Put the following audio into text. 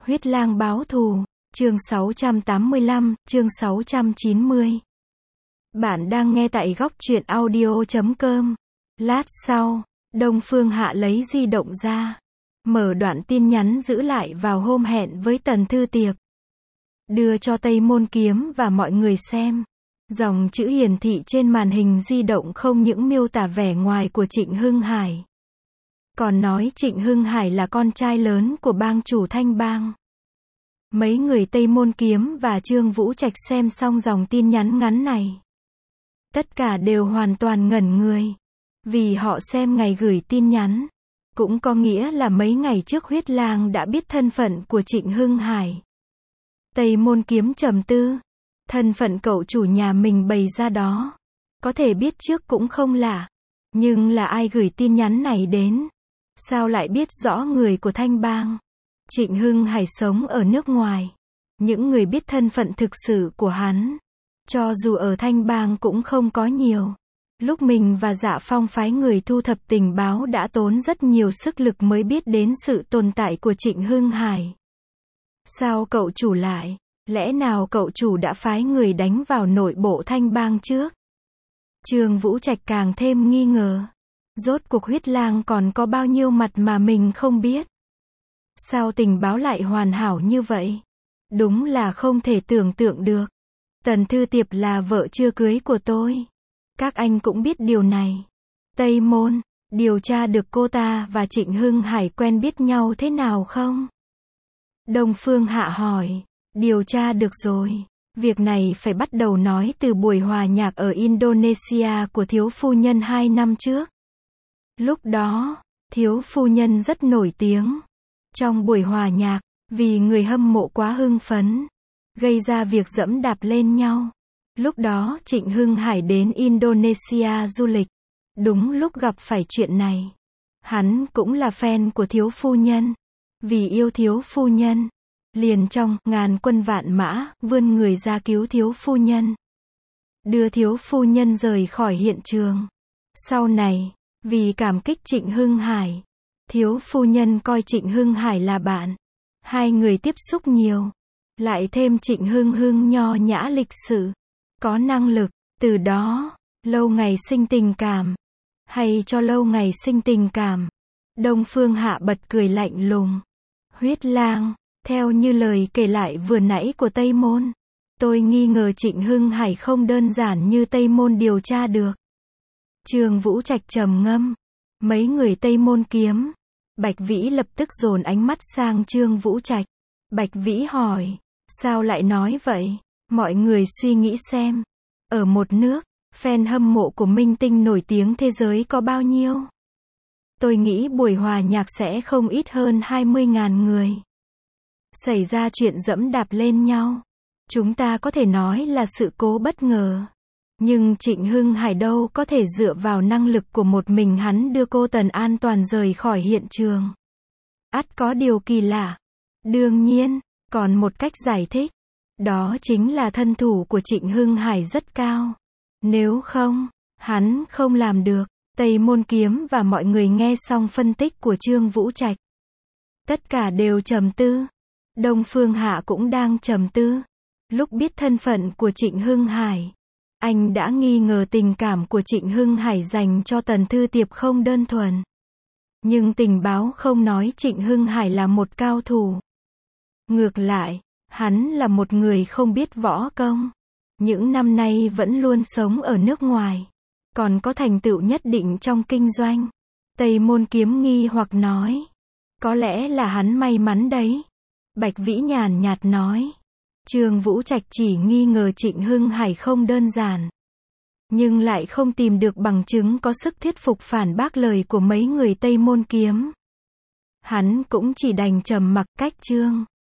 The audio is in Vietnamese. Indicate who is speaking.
Speaker 1: Huyết lang báo thù, chương 685, chương 690. Bạn đang nghe tại góc truyện audio.com. Lát sau, Đông Phương Hạ lấy di động ra, mở đoạn tin nhắn giữ lại vào hôm hẹn với Tần Thư Tiệp, đưa cho Tây Môn Kiếm và mọi người xem. Dòng chữ hiển thị trên màn hình di động không những miêu tả vẻ ngoài của Trịnh Hưng Hải, còn nói Trịnh Hưng Hải là con trai lớn của bang chủ Thanh Bang. Mấy người Tây Môn Kiếm và Trương Vũ Trạch xem xong dòng tin nhắn ngắn này, tất cả đều hoàn toàn ngẩn người, vì họ xem ngày gửi tin nhắn, cũng có nghĩa là mấy ngày trước Huyết Lang đã biết thân phận của Trịnh Hưng Hải. Tây Môn Kiếm trầm tư, thân phận cậu chủ nhà mình bày ra đó, có thể biết trước cũng không lạ, nhưng là ai gửi tin nhắn này đến? Sao lại biết rõ người của Thanh Bang? Trịnh Hưng Hải sống ở nước ngoài, những người biết thân phận thực sự của hắn, cho dù ở Thanh Bang cũng không có nhiều. Lúc mình và Dạ Phong phái người thu thập tình báo đã tốn rất nhiều sức lực mới biết đến sự tồn tại của Trịnh Hưng Hải. Sao cậu chủ lại? Lẽ nào cậu chủ đã phái người đánh vào nội bộ Thanh Bang trước? Trương Vũ Trạch càng thêm nghi ngờ. Rốt cuộc Huyết Lang còn có bao nhiêu mặt mà mình không biết? Sao tình báo lại hoàn hảo như vậy? Đúng là không thể tưởng tượng được. Tần Thư Tiệp là vợ chưa cưới của tôi. Các anh cũng biết điều này. Tây Môn, điều tra được cô ta và Trịnh Hưng Hải quen biết nhau thế nào không? Đông Phương Hạ hỏi. Điều tra được rồi. Việc này phải bắt đầu nói từ buổi hòa nhạc ở Indonesia của thiếu phu nhân 2 năm trước. Lúc đó, thiếu phu nhân rất nổi tiếng. Trong buổi hòa nhạc, vì người hâm mộ quá hưng phấn, gây ra việc giẫm đạp lên nhau. Lúc đó Trịnh Hưng Hải đến Indonesia du lịch, đúng lúc gặp phải chuyện này. Hắn cũng là fan của thiếu phu nhân, vì yêu thiếu phu nhân, liền trong ngàn quân vạn mã vươn người ra cứu thiếu phu nhân, đưa thiếu phu nhân rời khỏi hiện trường. Sau này, vì cảm kích Trịnh Hưng Hải, thiếu phu nhân coi Trịnh Hưng Hải là bạn. Hai người tiếp xúc nhiều, lại thêm Trịnh Hưng nho nhã lịch sự, có năng lực, từ đó, lâu ngày sinh tình cảm. Hay cho lâu ngày sinh tình cảm. Đông Phương Hạ bật cười lạnh lùng. Huyết Lang, theo như lời kể lại vừa nãy của Tây Môn, tôi nghi ngờ Trịnh Hưng Hải không đơn giản như Tây Môn điều tra được. Trương Vũ Trạch trầm ngâm. Mấy người Tây Môn Kiếm, Bạch Vĩ lập tức dồn ánh mắt sang Trương Vũ Trạch. Bạch Vĩ hỏi, sao lại nói vậy? Mọi người suy nghĩ xem, ở một nước, fan hâm mộ của minh tinh nổi tiếng thế giới có bao nhiêu? Tôi nghĩ buổi hòa nhạc sẽ không ít hơn 20.000 người. Xảy ra chuyện giẫm đạp lên nhau, chúng ta có thể nói là sự cố bất ngờ. Nhưng Trịnh Hưng Hải đâu có thể dựa vào năng lực của một mình hắn đưa cô Tần an toàn rời khỏi hiện trường. Ắt có điều kỳ lạ. Đương nhiên, còn một cách giải thích. Đó chính là thân thủ của Trịnh Hưng Hải rất cao. Nếu không, hắn không làm được. Tây Môn Kiếm và mọi người nghe xong phân tích của Trương Vũ Trạch, tất cả đều trầm tư. Đông Phương Hạ cũng đang trầm tư. Lúc biết thân phận của Trịnh Hưng Hải, anh đã nghi ngờ tình cảm của Trịnh Hưng Hải dành cho Tần Thư Tiệp không đơn thuần. Nhưng tình báo không nói Trịnh Hưng Hải là một cao thủ. Ngược lại, hắn là một người không biết võ công. Những năm nay vẫn luôn sống ở nước ngoài, còn có thành tựu nhất định trong kinh doanh. Tây Môn Kiếm nghi hoặc nói, có lẽ là hắn may mắn đấy. Bạch Vĩ nhàn nhạt nói, Trương Vũ Trạch chỉ nghi ngờ Trịnh Hưng Hải không đơn giản, nhưng lại không tìm được bằng chứng có sức thuyết phục phản bác lời của mấy người Tây Môn Kiếm. Hắn cũng chỉ đành trầm mặc. Cách Trương